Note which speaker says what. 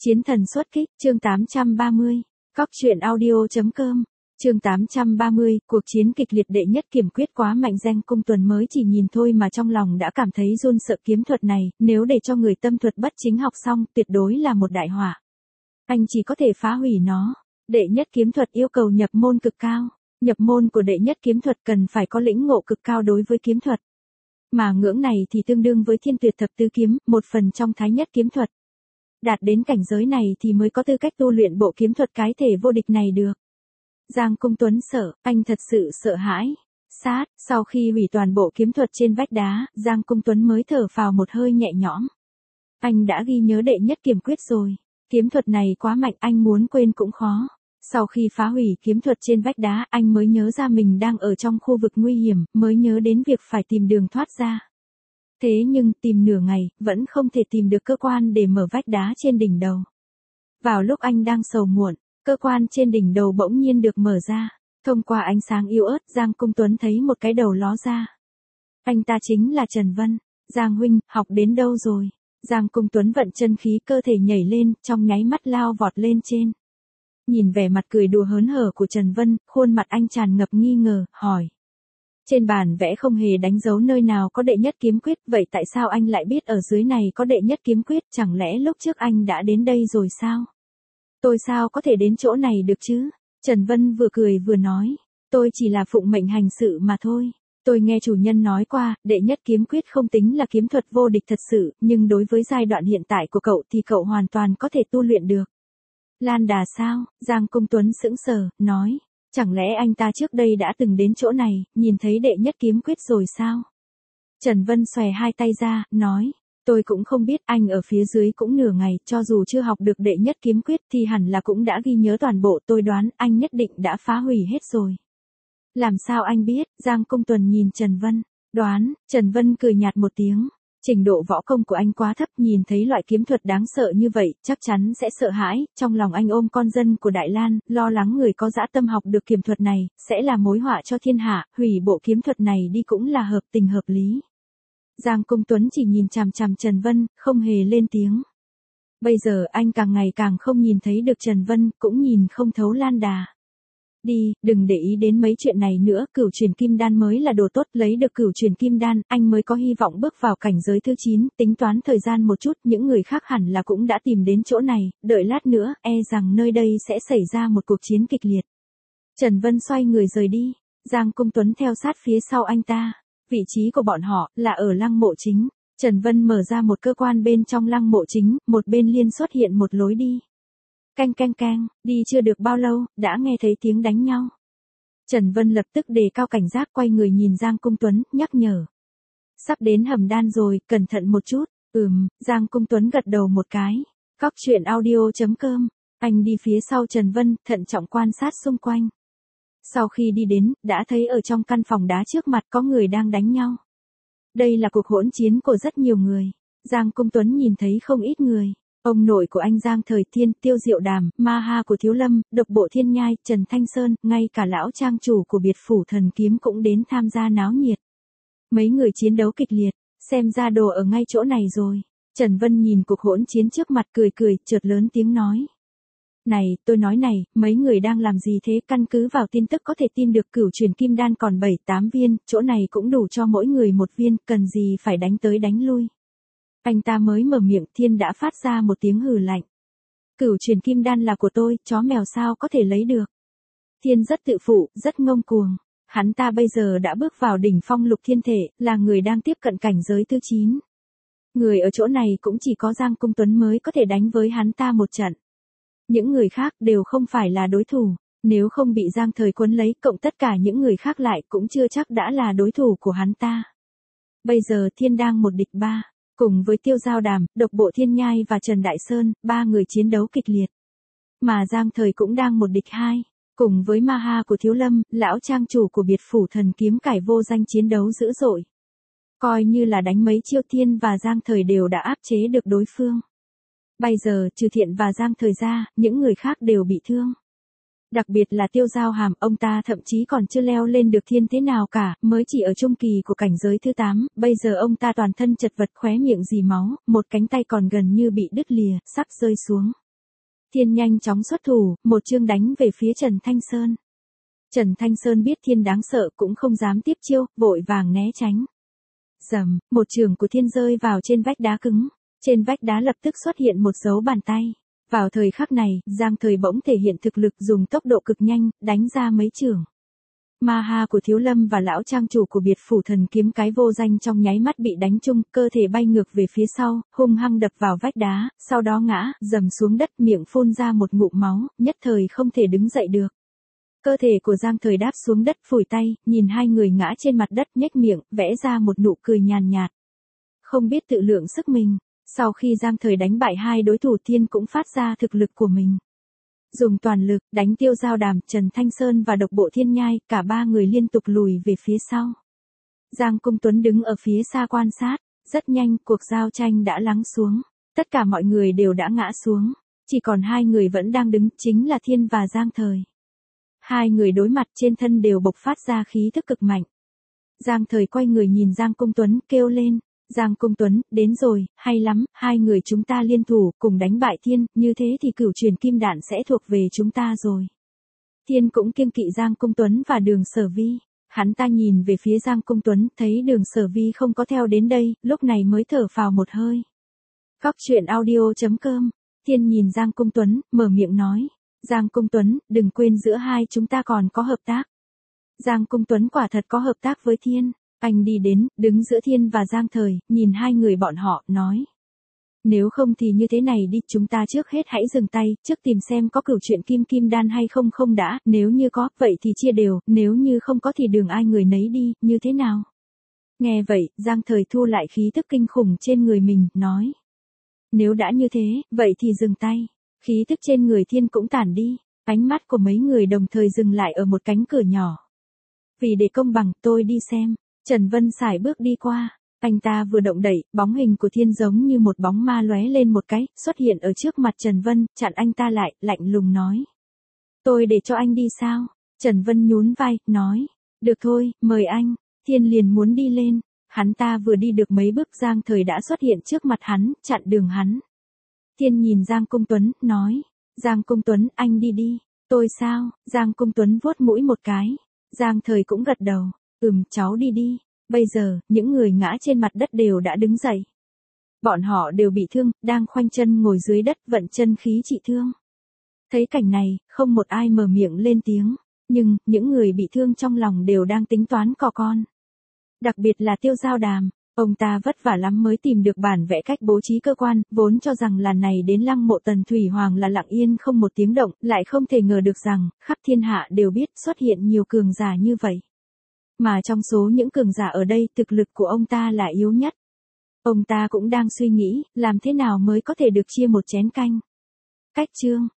Speaker 1: Chiến thần xuất kích, chương 830. Cóc truyện audio.com. Chương 830, cuộc chiến kịch liệt đệ nhất kiểm quyết quá mạnh. Danh Cung Tuấn mới chỉ nhìn thôi mà trong lòng đã cảm thấy run sợ. Kiếm thuật này, nếu để cho người tâm thuật bất chính học xong, tuyệt đối là một đại họa. Anh chỉ có thể phá hủy nó. Đệ nhất kiếm thuật yêu cầu nhập môn cực cao. Nhập môn của đệ nhất kiếm thuật cần phải có lĩnh ngộ cực cao đối với kiếm thuật. Mà ngưỡng này thì tương đương với Thiên Tuyệt Thập Tứ Kiếm, một phần trong Thái Nhất kiếm thuật. Đạt đến cảnh giới này thì mới có tư cách tu luyện bộ kiếm thuật cái thể vô địch này được. Giang Cung Tuấn sợ, anh thật sự sợ hãi. Sau khi hủy toàn bộ kiếm thuật trên vách đá, Giang Cung Tuấn mới thở phào một hơi nhẹ nhõm. Anh đã ghi nhớ đệ nhất kiếm quyết rồi. Kiếm thuật này quá mạnh, anh muốn quên cũng khó. Sau khi phá hủy kiếm thuật trên vách đá, anh mới nhớ ra mình đang ở trong khu vực nguy hiểm, mới nhớ đến việc phải tìm đường thoát ra. Thế nhưng tìm nửa ngày, vẫn không thể tìm được cơ quan để mở vách đá trên đỉnh đầu. Vào lúc anh đang sầu muộn, cơ quan trên đỉnh đầu bỗng nhiên được mở ra. Thông qua ánh sáng yếu ớt, Giang Cung Tuấn thấy một cái đầu ló ra. Anh ta chính là Trần Vân. Giang huynh, học đến đâu rồi? Giang Cung Tuấn vận chân khí cơ thể nhảy lên, trong nháy mắt lao vọt lên trên. Nhìn vẻ mặt cười đùa hớn hở của Trần Vân, khuôn mặt anh tràn ngập nghi ngờ, hỏi. Trên bản vẽ không hề đánh dấu nơi nào có đệ nhất kiếm quyết, vậy tại sao anh lại biết ở dưới này có đệ nhất kiếm quyết, chẳng lẽ lúc trước anh đã đến đây rồi sao? Tôi sao có thể đến chỗ này được chứ? Trần Vân vừa cười vừa nói, tôi chỉ là phụng mệnh hành sự mà thôi. Tôi nghe chủ nhân nói qua, đệ nhất kiếm quyết không tính là kiếm thuật vô địch thật sự, nhưng đối với giai đoạn hiện tại của cậu thì cậu hoàn toàn có thể tu luyện được. Lan đà sao? Giang Cung Tuấn sững sờ, nói. Chẳng lẽ anh ta trước đây đã từng đến chỗ này, nhìn thấy đệ nhất kiếm quyết rồi sao? Trần Vân xòe hai tay ra, nói. Tôi cũng không biết, anh ở phía dưới cũng nửa ngày, cho dù chưa học được đệ nhất kiếm quyết thì hẳn là cũng đã ghi nhớ toàn bộ, tôi đoán anh nhất định đã phá hủy hết rồi. Làm sao anh biết? Giang Cung Tuấn nhìn Trần Vân. Đoán, Trần Vân cười nhạt một tiếng. Trình độ võ công của anh quá thấp, nhìn thấy loại kiếm thuật đáng sợ như vậy, chắc chắn sẽ sợ hãi. Trong lòng anh ôm con dân của Đại Lan, lo lắng người có dã tâm học được kiếm thuật này, sẽ là mối họa cho thiên hạ, hủy bộ kiếm thuật này đi cũng là hợp tình hợp lý. Giang Cung Tuấn chỉ nhìn chằm chằm Trần Vân, không hề lên tiếng. Bây giờ anh càng ngày càng không nhìn thấy được Trần Vân, cũng nhìn không thấu Lan đà. Đi, đừng để ý đến mấy chuyện này nữa, cửu truyền kim đan mới là đồ tốt, lấy được cửu truyền kim đan, anh mới có hy vọng bước vào cảnh giới thứ 9, tính toán thời gian một chút, những người khác hẳn là cũng đã tìm đến chỗ này, đợi lát nữa, e rằng nơi đây sẽ xảy ra một cuộc chiến kịch liệt. Trần Vân xoay người rời đi, Giang Cung Tuấn theo sát phía sau anh ta, vị trí của bọn họ là ở lăng mộ chính, Trần Vân mở ra một cơ quan bên trong lăng mộ chính, một bên liên xuất hiện một lối đi. Canh canh canh, đi chưa được bao lâu, đã nghe thấy tiếng đánh nhau. Trần Vân lập tức đề cao cảnh giác, quay người nhìn Giang Cung Tuấn, nhắc nhở. Sắp đến hầm đan rồi, cẩn thận một chút. Giang Cung Tuấn gật đầu một cái. Cóc truyện audio.com. Anh đi phía sau Trần Vân, thận trọng quan sát xung quanh. Sau khi đi đến, đã thấy ở trong căn phòng đá trước mặt có người đang đánh nhau. Đây là cuộc hỗn chiến của rất nhiều người. Giang Cung Tuấn nhìn thấy không ít người. Ông nội của anh Giang Thời Thiên, Tiêu Diệu Đàm, Ma Ha của Thiếu Lâm, Độc Bộ Thiên Nhai, Trần Thanh Sơn, ngay cả lão trang chủ của biệt phủ Thần Kiếm cũng đến tham gia náo nhiệt. Mấy người chiến đấu kịch liệt, xem ra đồ ở ngay chỗ này rồi. Trần Vân nhìn cuộc hỗn chiến trước mặt cười cười, chợt lớn tiếng nói. Này, tôi nói này, mấy người đang làm gì thế? Căn cứ vào tin tức có thể tin được cửu truyền kim đan còn 7-8 viên, chỗ này cũng đủ cho mỗi người một viên, cần gì phải đánh tới đánh lui. Anh ta mới mở miệng, Thiên đã phát ra một tiếng hừ lạnh. Cửu truyền kim đan là của tôi, chó mèo sao có thể lấy được. Thiên rất tự phụ, rất ngông cuồng. Hắn ta bây giờ đã bước vào đỉnh phong lục thiên thể, là người đang tiếp cận cảnh giới thứ 9. Người ở chỗ này cũng chỉ có Giang Cung Tuấn mới có thể đánh với hắn ta một trận. Những người khác đều không phải là đối thủ, nếu không bị Giang Thời quấn lấy, cộng tất cả những người khác lại cũng chưa chắc đã là đối thủ của hắn ta. Bây giờ Thiên đang một địch 3. Cùng với Tiêu Giao Đàm, Độc Bộ Thiên Nhai và Trần Đại Sơn, 3 người chiến đấu kịch liệt. Mà Giang Thời cũng đang một địch 2, cùng với Ma Ha của Thiếu Lâm, lão trang chủ của biệt phủ Thần Kiếm cải vô danh chiến đấu dữ dội. Coi như là đánh mấy chiêu, Thiên và Giang Thời đều đã áp chế được đối phương. Bây giờ, trừ Thiện và Giang Thời ra, những người khác đều bị thương. Đặc biệt là Tiêu Giao Hàm, ông ta thậm chí còn chưa leo lên được Thiên thế nào cả, mới chỉ ở trung kỳ của cảnh giới thứ 8, bây giờ ông ta toàn thân chật vật, khóe miệng rỉ máu, một cánh tay còn gần như bị đứt lìa, sắp rơi xuống. Thiên nhanh chóng xuất thủ, một chương đánh về phía Trần Thanh Sơn. Trần Thanh Sơn biết Thiên đáng sợ cũng không dám tiếp chiêu, vội vàng né tránh. Rầm, một trường của Thiên rơi vào trên vách đá cứng. Trên vách đá lập tức xuất hiện một dấu bàn tay. Vào thời khắc này, Giang Thời bỗng thể hiện thực lực dùng tốc độ cực nhanh, đánh ra mấy trường. Ma ha của Thiếu Lâm và lão trang chủ của biệt phủ thần kiếm cái vô danh trong nháy mắt bị đánh trúng, cơ thể bay ngược về phía sau, hung hăng đập vào vách đá, sau đó ngã, dầm xuống đất, miệng phun ra một ngụm máu, nhất thời không thể đứng dậy được. Cơ thể của Giang Thời đáp xuống đất, phủi tay, nhìn hai người ngã trên mặt đất, nhếch miệng, vẽ ra một nụ cười nhàn nhạt. Không biết tự lượng sức mình, sau khi Giang Thời đánh bại hai đối thủ, Thiên cũng phát ra thực lực của mình. Dùng toàn lực, đánh Tiêu Giao Đàm, Trần Thanh Sơn và độc bộ Thiên Nhai, cả ba người liên tục lùi về phía sau. Giang Cung Tuấn đứng ở phía xa quan sát, rất nhanh, cuộc giao tranh đã lắng xuống. Tất cả mọi người đều đã ngã xuống, chỉ còn hai người vẫn đang đứng, chính là Thiên và Giang Thời. Hai người đối mặt, trên thân đều bộc phát ra khí thức cực mạnh. Giang Thời quay người nhìn Giang Cung Tuấn, kêu lên. Giang Cung Tuấn, đến rồi, hay lắm, hai người chúng ta liên thủ, cùng đánh bại Thiên, như thế thì cửu truyền kim đạn sẽ thuộc về chúng ta rồi. Thiên cũng kiêng kỵ Giang Cung Tuấn và Đường Sở Vi. Hắn ta nhìn về phía Giang Cung Tuấn, thấy Đường Sở Vi không có theo đến đây, lúc này mới thở phào một hơi. Góc truyện audio.com. Thiên nhìn Giang Cung Tuấn, mở miệng nói. Giang Cung Tuấn, đừng quên giữa hai chúng ta còn có hợp tác. Giang Cung Tuấn quả thật có hợp tác với Thiên. Anh đi đến, đứng giữa Thiên và Giang Thời, nhìn hai người bọn họ, nói. Nếu không thì như thế này đi, chúng ta trước hết hãy dừng tay, trước tìm xem có cửu chuyện kim đan hay không đã, nếu như có, vậy thì chia đều, nếu như không có thì đường ai người nấy đi, như thế nào? Nghe vậy, Giang Thời thu lại khí tức kinh khủng trên người mình, nói. Nếu đã như thế, vậy thì dừng tay. Khí tức trên người Thiên cũng tản đi, ánh mắt của mấy người đồng thời dừng lại ở một cánh cửa nhỏ. Vì để công bằng, tôi đi xem. Trần Vân sải bước đi qua, anh ta vừa động đẩy, bóng hình của Thiên giống như một bóng ma lóe lên một cái, xuất hiện ở trước mặt Trần Vân, chặn anh ta lại, lạnh lùng nói. Tôi để cho anh đi sao? Trần Vân nhún vai, nói. Được thôi, mời anh. Thiên liền muốn đi lên, hắn ta vừa đi được mấy bước, Giang Thời đã xuất hiện trước mặt hắn, chặn đường hắn. Thiên nhìn Giang Cung Tuấn, nói. Giang Cung Tuấn, anh đi đi. Tôi sao? Giang Cung Tuấn vuốt mũi một cái. Giang Thời cũng gật đầu. Cháu đi đi. Bây giờ, những người ngã trên mặt đất đều đã đứng dậy. Bọn họ đều bị thương, đang khoanh chân ngồi dưới đất vận chân khí trị thương. Thấy cảnh này, không một ai mở miệng lên tiếng. Nhưng, những người bị thương trong lòng đều đang tính toán cò con. Đặc biệt là Tiêu Giao Đàm. Ông ta vất vả lắm mới tìm được bản vẽ cách bố trí cơ quan, vốn cho rằng lần này đến lăng mộ Tần Thủy Hoàng là lặng yên không một tiếng động, lại không thể ngờ được rằng, khắp thiên hạ đều biết xuất hiện nhiều cường giả như vậy. Mà trong số những cường giả ở đây, thực lực của ông ta là yếu nhất. Ông ta cũng đang suy nghĩ, làm thế nào mới có thể được chia một chén canh. Cách chương.